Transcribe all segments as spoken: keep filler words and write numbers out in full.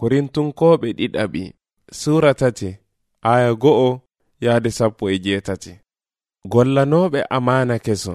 Korintunkoɓe ɗiɗaɓi sura tati aya go'o yaade sappo e jeetati. Gollanoɓe amana keso.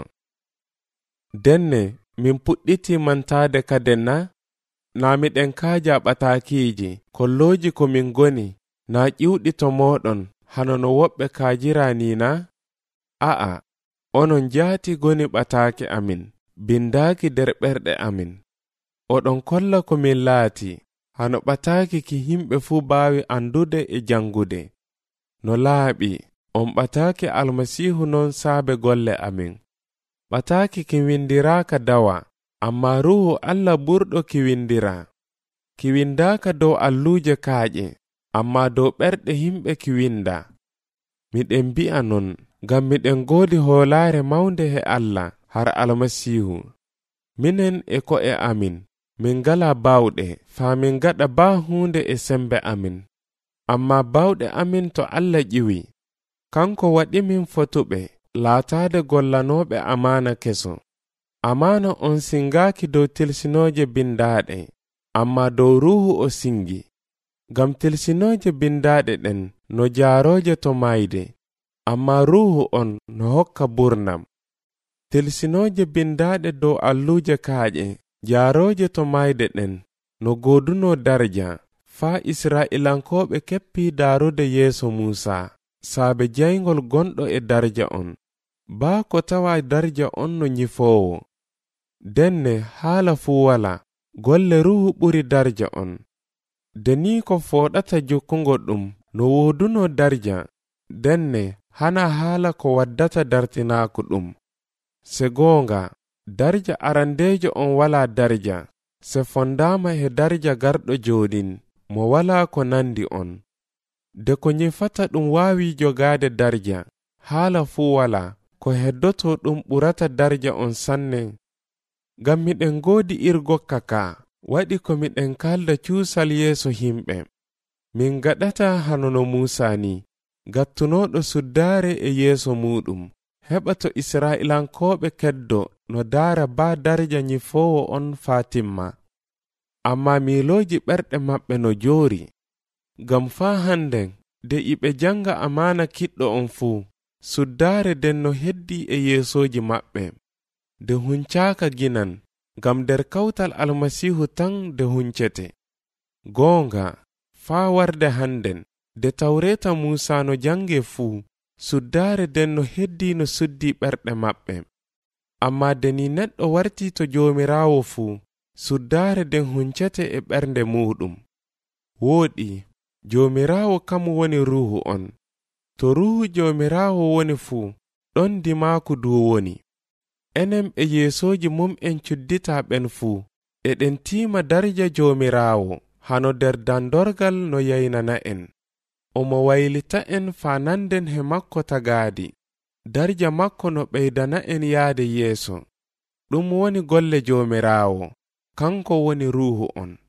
Denne min puɗɗiti mantade kadenna na miɗen kaaja ɓataakiji kolloji ko min goni na ƴiwɗi to moɗon hano no woɓɓe kaajirani na? A'a, onon jaati goni ɓataake amin bindaaki der ɓerɗe amin. Oɗon kolla ko min laati hano ɓataaki ki himɓe fuu baawi andude e jangude. No laaɓi on ɓataaki almasihu non saabe golle amin. Ɓataaki ki windiraaka dawa, amma ruhu Allah ɓurɗo ki windira. Ki windaaka dow alluje kaaƴe, amma dow ɓerɗe himɓe ki winda. Miɗen mbi'a non ngam miɗen goodi hoolaare mawnde he Allah har almasihu. Minen e ko'e amin min ngala bawɗe faa min gaɗa baa huunde e sembe amin, amma bawɗe amin to Allah ƴiwi. Kanko waɗimin fotuɓe laataade gollanoɓe amana keso. Amana on singaaki dow tilsinooje bindaaɗe, amma dow ruhu o singi. Ngam tilsinooje bindaaɗe ɗen no jaarooje to mayde, amma ruhu on no hokka burnam. Tilsinooje bindaaɗe dow alluje kaaƴe, jaarooje to mayde ɗen no gooduno darja, faa Isra'ilankoɓe keppii daarude yeeso Muusa, saabe jayngol gonɗo e darja on. Baa ko tawa darja on no nyifoowo. Denne haala fuu wala, golle ruhu ɓuri darja on. Deni ko fooɗata jokkungo ɗum no wooduno darja, denne hana haala ko waddata dartinaaku ɗum. Se goonga, darja arandeejo on wala darja, se fondaama he darja garɗo jooɗin, mo wala ko nandi on. De ko nyifata ɗum waawi jogaade darja, haala fuu wala, ko heddoto ɗum ɓurata darja on sanne. Ngam miɗen goodi irgokka ka, waɗi ko miɗen kalda cuusal yeeso himɓe. Min gaɗata hano no Muusa ni, gattunoɗo suddaare e yeeso muɗum, heɓa to Isra'ilankoɓe keddo no daara baa darja nyifoowo on Fatimma. Amma miilooji ɓerɗe maɓɓe no joori. Ngam faa handen de iɓe janga amana kiɗɗo on fuu, suddaare den no heddi e yeesooji maɓɓe. De huncaaka ginan, ngam der kawtal almasihu tan de huncete. Goonga, faa warde handen, de tawreta Muusa no jange fuu, suddaare den no heddi no suddi ɓerɗe maɓɓe. Amma deni neɗɗo warti to joomiraawo fuu, suddaare den huncete e ɓernde muɗum. Wooɗi, joomiraawo kam woni ruhu on. To ruhu joomiraawo woni fuu, ɗon dimaaku du woni. Enen ɓe yeesooji mum en cuddita ɓen fuu, eɗen tiima darja joomiraawo hano der dandorgal no yaynana en. Omo waylita en faa nanden he makko tagaadi, darja makko no ɓeydana en yaade yeeso. Ɗum woni golle joomiraawo, kanko woni ruhu on.